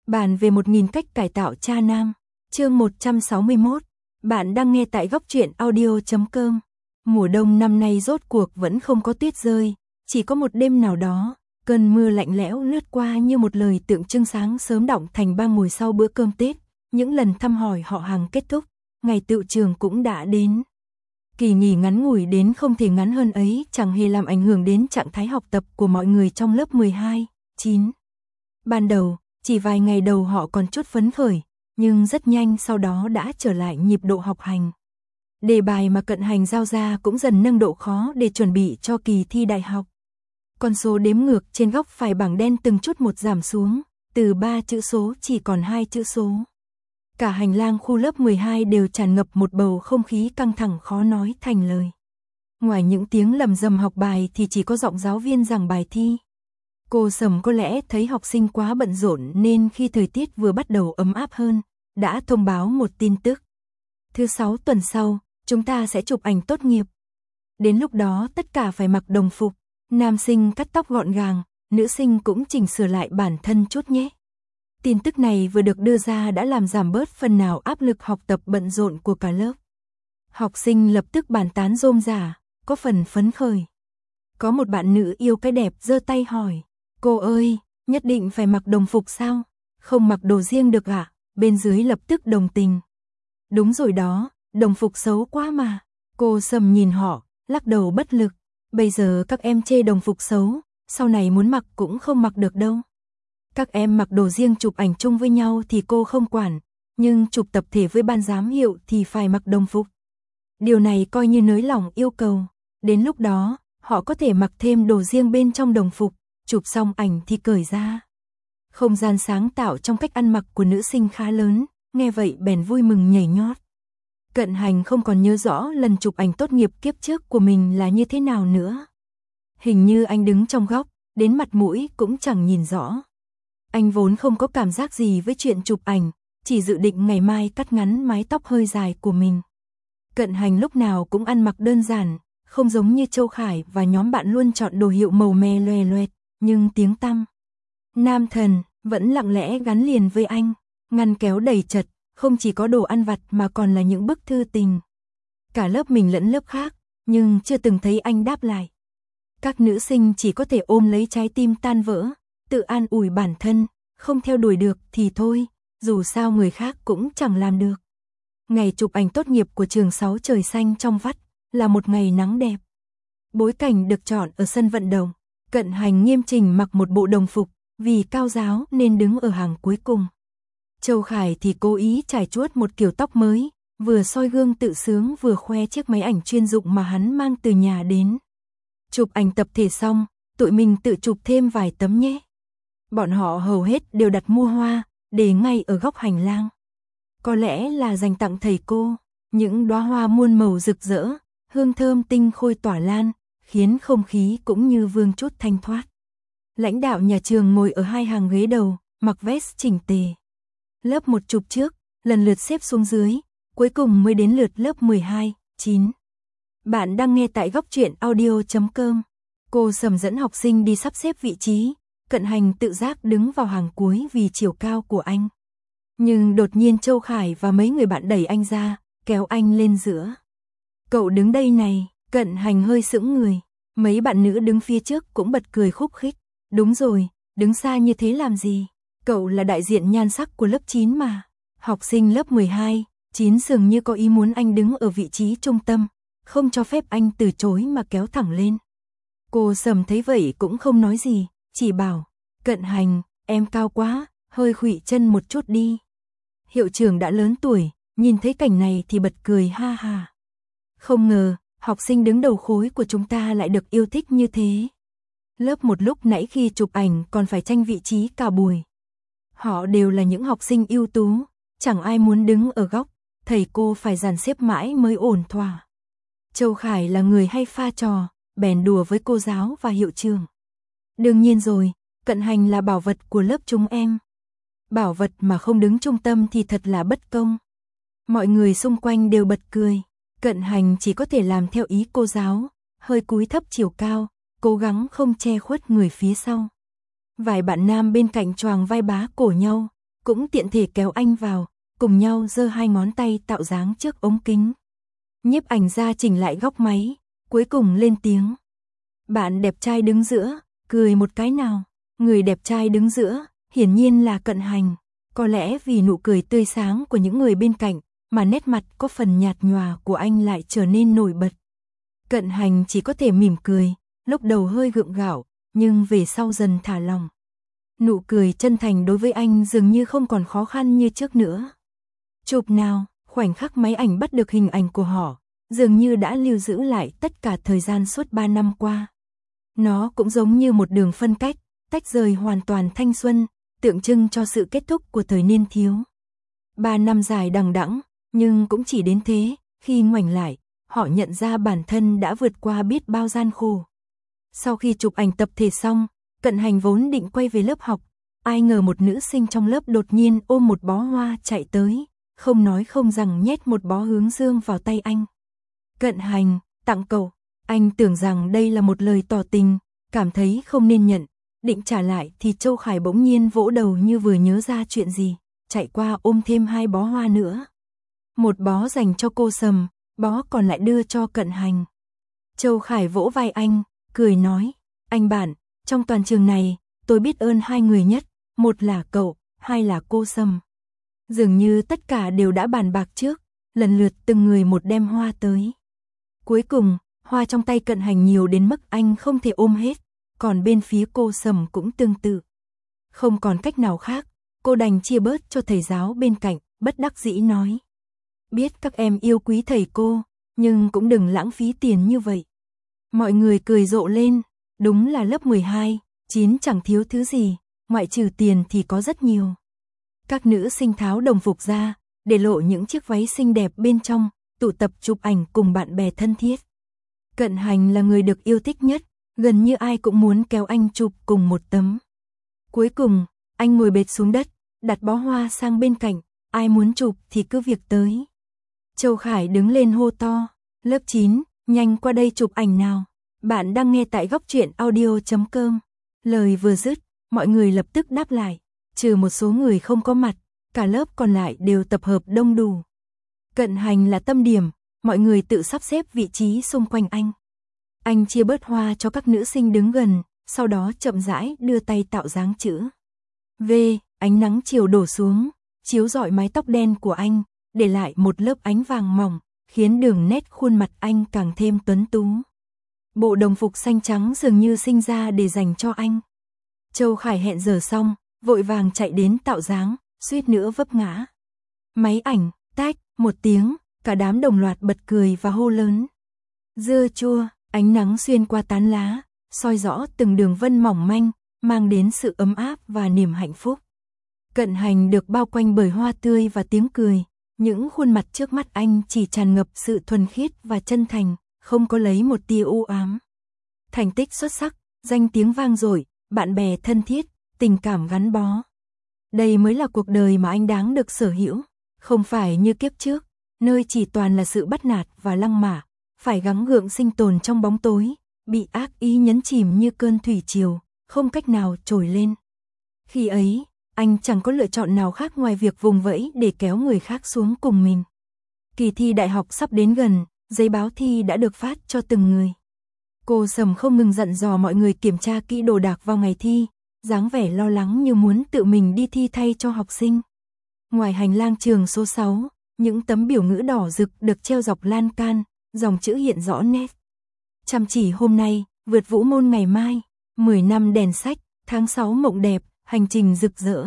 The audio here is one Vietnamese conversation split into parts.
Bàn về 1000 cách cải tạo cha nam. Chương 161. Bạn đang nghe tại góc truyện audio.com. Mùa đông năm nay rốt cuộc vẫn không có tuyết rơi, chỉ có một đêm nào đó, cơn mưa lạnh lẽo lướt qua như một lời tượng trưng sáng sớm đọng thành ba ngồi sau bữa cơm Tết. Những lần thăm hỏi họ hàng kết thúc, ngày tựu trường cũng đã đến. Kỳ nghỉ ngắn ngủi đến không thể ngắn hơn ấy chẳng hề làm ảnh hưởng đến trạng thái học tập của mọi người trong lớp 12, 9. Ban đầu, chỉ vài ngày đầu họ còn chút phấn khởi, nhưng rất nhanh sau đó đã trở lại nhịp độ học hành. Đề bài mà Cận Hành giao ra cũng dần nâng độ khó để chuẩn bị cho kỳ thi đại học. Con số đếm ngược trên góc phải bảng đen từng chút một giảm xuống, từ 3 chữ số chỉ còn 2 chữ số. Cả hành lang khu lớp 12 đều tràn ngập một bầu không khí căng thẳng khó nói thành lời. Ngoài những tiếng lầm rầm học bài thì chỉ có giọng giáo viên giảng bài thi. Cô Sầm có lẽ thấy học sinh quá bận rộn nên khi thời tiết vừa bắt đầu ấm áp hơn, đã thông báo một tin tức. Thứ 6 tuần sau, chúng ta sẽ chụp ảnh tốt nghiệp. Đến lúc đó tất cả phải mặc đồng phục, nam sinh cắt tóc gọn gàng, nữ sinh cũng chỉnh sửa lại bản thân chút nhé. Tin tức này vừa được đưa ra đã làm giảm bớt phần nào áp lực học tập bận rộn của cả lớp. Học sinh lập tức bàn tán rôm rả, có phần phấn khởi. Có một bạn nữ yêu cái đẹp giơ tay hỏi, cô ơi, nhất định phải mặc đồng phục sao? Không mặc đồ riêng được ạ? Bên dưới lập tức đồng tình. Đúng rồi đó, đồng phục xấu quá mà. Cô Sầm nhìn họ, lắc đầu bất lực. Bây giờ các em chê đồng phục xấu, sau này muốn mặc cũng không mặc được đâu. Các em mặc đồ riêng chụp ảnh chung với nhau thì cô không quản, nhưng chụp tập thể với ban giám hiệu thì phải mặc đồng phục. Điều này coi như nới lỏng yêu cầu. Đến lúc đó, họ có thể mặc thêm đồ riêng bên trong đồng phục, chụp xong ảnh thì cởi ra. Không gian sáng tạo trong cách ăn mặc của nữ sinh khá lớn, nghe vậy bèn vui mừng nhảy nhót. Cận Hành không còn nhớ rõ lần chụp ảnh tốt nghiệp kiếp trước của mình là như thế nào nữa. Hình như anh đứng trong góc, đến mặt mũi cũng chẳng nhìn rõ. Anh vốn không có cảm giác gì với chuyện chụp ảnh, chỉ dự định ngày mai cắt ngắn mái tóc hơi dài của mình. Cận Hành lúc nào cũng ăn mặc đơn giản, không giống như Châu Khải và nhóm bạn luôn chọn đồ hiệu màu me loè loẹt, nhưng tiếng tăm nam thần vẫn lặng lẽ gắn liền với anh. Ngăn kéo đầy chật, không chỉ có đồ ăn vặt mà còn là những bức thư tình. Cả lớp mình lẫn lớp khác, nhưng chưa từng thấy anh đáp lại. Các nữ sinh chỉ có thể ôm lấy trái tim tan vỡ, tự an ủi bản thân, không theo đuổi được thì thôi, dù sao người khác cũng chẳng làm được. Ngày chụp ảnh tốt nghiệp của trường 6 trời xanh trong vắt, là một ngày nắng đẹp. Bối cảnh được chọn ở sân vận động, Cận Hành nghiêm chỉnh mặc một bộ đồng phục, vì cao giáo nên đứng ở hàng cuối cùng. Châu Khải thì cố ý trải chuốt một kiểu tóc mới, vừa soi gương tự sướng vừa khoe chiếc máy ảnh chuyên dụng mà hắn mang từ nhà đến. Chụp ảnh tập thể xong, tụi mình tự chụp thêm vài tấm nhé. Bọn họ hầu hết đều đặt mua hoa, để ngay ở góc hành lang. Có lẽ là dành tặng thầy cô, những đóa hoa muôn màu rực rỡ, hương thơm tinh khôi tỏa lan, khiến không khí cũng như vương chút thanh thoát. Lãnh đạo nhà trường ngồi ở hai hàng ghế đầu, mặc vest chỉnh tề. Lớp 1 chụp trước, lần lượt xếp xuống dưới, cuối cùng mới đến lượt lớp 12, 9. Bạn đang nghe tại góc truyện audio.com. Cô Sầm dẫn học sinh đi sắp xếp vị trí, Cận Hành tự giác đứng vào hàng cuối vì chiều cao của anh. Nhưng đột nhiên Châu Khải và mấy người bạn đẩy anh ra, kéo anh lên giữa. Cậu đứng đây này, Cận Hành hơi sững người. Mấy bạn nữ đứng phía trước cũng bật cười khúc khích. Đúng rồi, đứng xa như thế làm gì? Cậu là đại diện nhan sắc của lớp 9 mà. Học sinh lớp 12, 9 dường như có ý muốn anh đứng ở vị trí trung tâm, không cho phép anh từ chối mà kéo thẳng lên. Cô Sầm thấy vậy cũng không nói gì, chỉ bảo, Cận Hành, em cao quá, hơi khuỵu chân một chút đi. Hiệu trưởng đã lớn tuổi, nhìn thấy cảnh này thì bật cười ha ha. Không ngờ, học sinh đứng đầu khối của chúng ta lại được yêu thích như thế. Lớp một lúc nãy khi chụp ảnh còn phải tranh vị trí cả buổi. Họ đều là những học sinh ưu tú, chẳng ai muốn đứng ở góc, thầy cô phải dàn xếp mãi mới ổn thỏa. Châu Khải là người hay pha trò, bèn đùa với cô giáo và hiệu trưởng. Đương nhiên rồi, Cận Hành là bảo vật của lớp chúng em. Bảo vật mà không đứng trung tâm thì thật là bất công. Mọi người xung quanh đều bật cười. Cận Hành chỉ có thể làm theo ý cô giáo, hơi cúi thấp chiều cao, cố gắng không che khuất người phía sau. Vài bạn nam bên cạnh choàng vai bá cổ nhau, cũng tiện thể kéo anh vào, cùng nhau giơ hai ngón tay tạo dáng trước ống kính. Nhiếp ảnh gia chỉnh lại góc máy, cuối cùng lên tiếng. Bạn đẹp trai đứng giữa, cười một cái nào. Người đẹp trai đứng giữa, hiển nhiên là Cận Hành. Có lẽ vì nụ cười tươi sáng của những người bên cạnh, mà nét mặt có phần nhạt nhòa của anh lại trở nên nổi bật. Cận Hành chỉ có thể mỉm cười, lúc đầu hơi gượng gạo, nhưng về sau dần thả lòng. Nụ cười chân thành đối với anh dường như không còn khó khăn như trước nữa. Chụp nào, khoảnh khắc máy ảnh bắt được hình ảnh của họ, dường như đã lưu giữ lại tất cả thời gian suốt 3 năm qua. Nó cũng giống như một đường phân cách, tách rời hoàn toàn thanh xuân, tượng trưng cho sự kết thúc của thời niên thiếu. 3 năm dài đằng đẵng, nhưng cũng chỉ đến thế, khi ngoảnh lại, họ nhận ra bản thân đã vượt qua biết bao gian khổ. Sau khi chụp ảnh tập thể xong, Cận Hành vốn định quay về lớp học, ai ngờ một nữ sinh trong lớp đột nhiên ôm một bó hoa chạy tới, không nói không rằng nhét một bó hướng dương vào tay anh. Cận Hành, tặng cậu. Anh tưởng rằng đây là một lời tỏ tình, cảm thấy không nên nhận, định trả lại thì Châu Khải bỗng nhiên vỗ đầu như vừa nhớ ra chuyện gì, chạy qua ôm thêm 2 bó hoa nữa. Một bó dành cho cô Sầm, bó còn lại đưa cho Cận Hành. Châu Khải vỗ vai anh, cười nói, anh bạn, trong toàn trường này, tôi biết ơn 2 người nhất, một là cậu, 2 là cô Sầm. Dường như tất cả đều đã bàn bạc trước, lần lượt từng người một đem hoa tới. Cuối cùng, hoa trong tay Cận Hành nhiều đến mức anh không thể ôm hết, còn bên phía cô Sầm cũng tương tự. Không còn cách nào khác, cô đành chia bớt cho thầy giáo bên cạnh, bất đắc dĩ nói. Biết các em yêu quý thầy cô, nhưng cũng đừng lãng phí tiền như vậy. Mọi người cười rộ lên, đúng là lớp 12, 9 chẳng thiếu thứ gì, ngoại trừ tiền thì có rất nhiều. Các nữ sinh tháo đồng phục ra, để lộ những chiếc váy xinh đẹp bên trong, tụ tập chụp ảnh cùng bạn bè thân thiết. Cận Hành là người được yêu thích nhất, gần như ai cũng muốn kéo anh chụp cùng một tấm. Cuối cùng, anh ngồi bệt xuống đất, đặt bó hoa sang bên cạnh, ai muốn chụp thì cứ việc tới. Châu Khải đứng lên hô to, lớp 9, nhanh qua đây chụp ảnh nào. Bạn đang nghe tại góc truyện audio.com. Lời vừa dứt, mọi người lập tức đáp lại, trừ một số người không có mặt, cả lớp còn lại đều tập hợp đông đủ. Cận Hành là tâm điểm, mọi người tự sắp xếp vị trí xung quanh anh. Anh chia bớt hoa cho các nữ sinh đứng gần, sau đó chậm rãi đưa tay tạo dáng chữ V. Ánh nắng chiều đổ xuống, chiếu rọi mái tóc đen của anh, để lại một lớp ánh vàng mỏng, khiến đường nét khuôn mặt anh càng thêm tuấn tú. Bộ đồng phục xanh trắng dường như sinh ra để dành cho anh. Châu Khải hẹn giờ xong, vội vàng chạy đến tạo dáng, suýt nữa vấp ngã. Máy ảnh, tách, một tiếng, cả đám đồng loạt bật cười và hô lớn. Dưa chua, ánh nắng xuyên qua tán lá, soi rõ từng đường vân mỏng manh, mang đến sự ấm áp và niềm hạnh phúc. Cận Hành được bao quanh bởi hoa tươi và tiếng cười, những khuôn mặt trước mắt anh chỉ tràn ngập sự thuần khiết và chân thành, không có lấy một tia u ám. Thành tích xuất sắc, danh tiếng vang dội, bạn bè thân thiết, tình cảm gắn bó. Đây mới là cuộc đời mà anh đáng được sở hữu, không phải như kiếp trước, nơi chỉ toàn là sự bắt nạt và lăng mạ, phải gắng gượng sinh tồn trong bóng tối, bị ác ý nhấn chìm như cơn thủy triều, không cách nào trồi lên. Khi ấy, anh chẳng có lựa chọn nào khác ngoài việc vùng vẫy để kéo người khác xuống cùng mình. Kỳ thi đại học sắp đến gần, giấy báo thi đã được phát cho từng người. Cô Sầm không ngừng dặn dò mọi người kiểm tra kỹ đồ đạc vào ngày thi, dáng vẻ lo lắng như muốn tự mình đi thi thay cho học sinh. Ngoài hành lang trường số 6, những tấm biểu ngữ đỏ rực được treo dọc lan can, dòng chữ hiện rõ nét. Chăm chỉ hôm nay, vượt vũ môn ngày mai, 10 năm đèn sách, tháng 6 mộng đẹp, hành trình rực rỡ.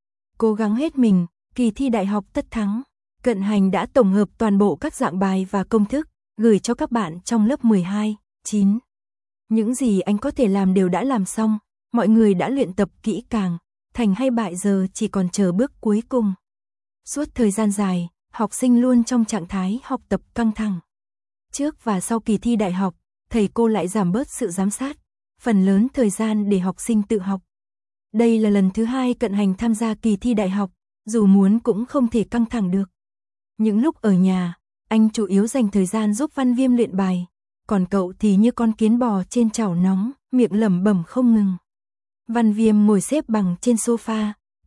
Cố gắng hết mình, kỳ thi đại học tất thắng. Cận Hành đã tổng hợp toàn bộ các dạng bài và công thức, gửi cho các bạn trong lớp 12, 9. Những gì anh có thể làm đều đã làm xong, mọi người đã luyện tập kỹ càng, thành hay bại giờ chỉ còn chờ bước cuối cùng. Suốt thời gian dài, học sinh luôn trong trạng thái học tập căng thẳng. Trước và sau kỳ thi đại học, thầy cô lại giảm bớt sự giám sát, phần lớn thời gian để học sinh tự học. Đây là lần thứ 2 Cận Hành tham gia kỳ thi đại học, dù muốn cũng không thể căng thẳng được. Những lúc ở nhà, anh chủ yếu dành thời gian giúp Văn Viêm luyện bài, còn cậu thì như con kiến bò trên chảo nóng, miệng lẩm bẩm không ngừng. Văn Viêm ngồi xếp bằng trên sofa,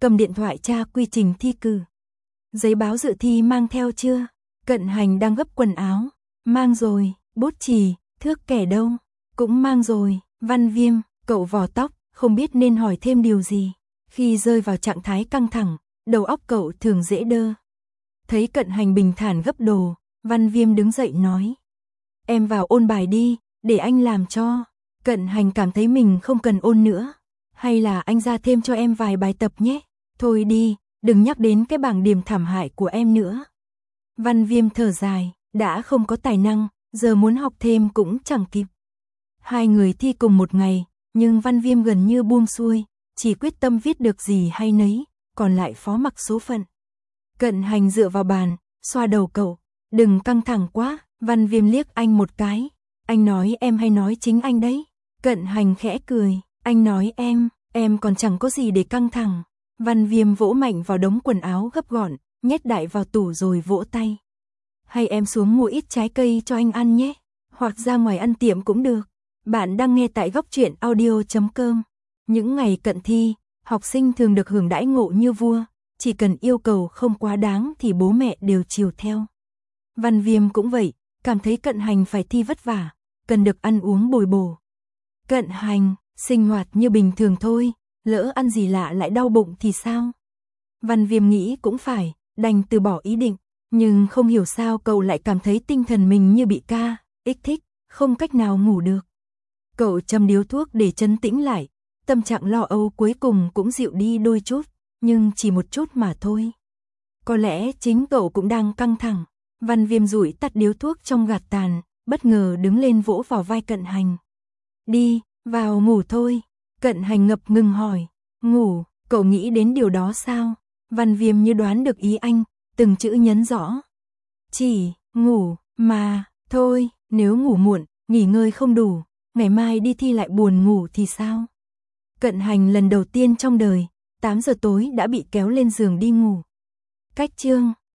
cầm điện thoại tra quy trình thi cử. Giấy báo dự thi mang theo chưa? Cận Hành đang gấp quần áo. Mang rồi. Bút chì, thước kẻ đâu? Cũng mang rồi. Văn Viêm, cậu vò tóc, không biết nên hỏi thêm điều gì. Khi rơi vào trạng thái căng thẳng, đầu óc cậu thường dễ đơ. Thấy Cận Hành bình thản gấp đồ, Văn Viêm đứng dậy nói. Em vào ôn bài đi, để anh làm cho. Cận Hành cảm thấy mình không cần ôn nữa. Hay là anh ra thêm cho em vài bài tập nhé. Thôi đi, đừng nhắc đến cái bảng điểm thảm hại của em nữa. Văn Viêm thở dài, đã không có tài năng, giờ muốn học thêm cũng chẳng kịp. Hai người thi cùng một ngày, nhưng Văn Viêm gần như buông xuôi, chỉ quyết tâm viết được gì hay nấy, còn lại phó mặc số phận. Cận Hành dựa vào bàn, xoa đầu cậu, đừng căng thẳng quá. Văn Viêm liếc anh một cái, anh nói em hay nói chính anh đấy? Cận Hành khẽ cười, anh nói em còn chẳng có gì để căng thẳng. Văn Viêm vỗ mạnh vào đống quần áo gấp gọn, nhét đại vào tủ rồi vỗ tay. Hay em xuống mua ít trái cây cho anh ăn nhé, hoặc ra ngoài ăn tiệm cũng được. Bạn đang nghe tại góc truyện audio.com. Những ngày cận thi, học sinh thường được hưởng đãi ngộ như vua, chỉ cần yêu cầu không quá đáng thì bố mẹ đều chiều theo. Văn Viêm cũng vậy, cảm thấy Cận Hành phải thi vất vả, cần được ăn uống bồi bổ. Cận Hành, sinh hoạt như bình thường thôi, lỡ ăn gì lạ lại đau bụng thì sao? Văn Viêm nghĩ cũng phải, đành từ bỏ ý định, nhưng không hiểu sao cậu lại cảm thấy tinh thần mình như bị kích thích, không cách nào ngủ được. Cậu châm điếu thuốc để trấn tĩnh lại, tâm trạng lo âu cuối cùng cũng dịu đi đôi chút, nhưng chỉ một chút mà thôi. Có lẽ chính cậu cũng đang căng thẳng. Văn Viêm rủi tắt điếu thuốc trong gạt tàn, bất ngờ đứng lên vỗ vào vai Cận Hành. Đi, vào ngủ thôi. Cận Hành ngập ngừng hỏi. Ngủ, cậu nghĩ đến điều đó sao? Văn Viêm như đoán được ý anh, từng chữ nhấn rõ. Chỉ, ngủ, mà, thôi, nếu ngủ muộn, nghỉ ngơi không đủ, ngày mai đi thi lại buồn ngủ thì sao? Cận Hành lần đầu tiên trong đời, 8 giờ tối đã bị kéo lên giường đi ngủ. Cách chương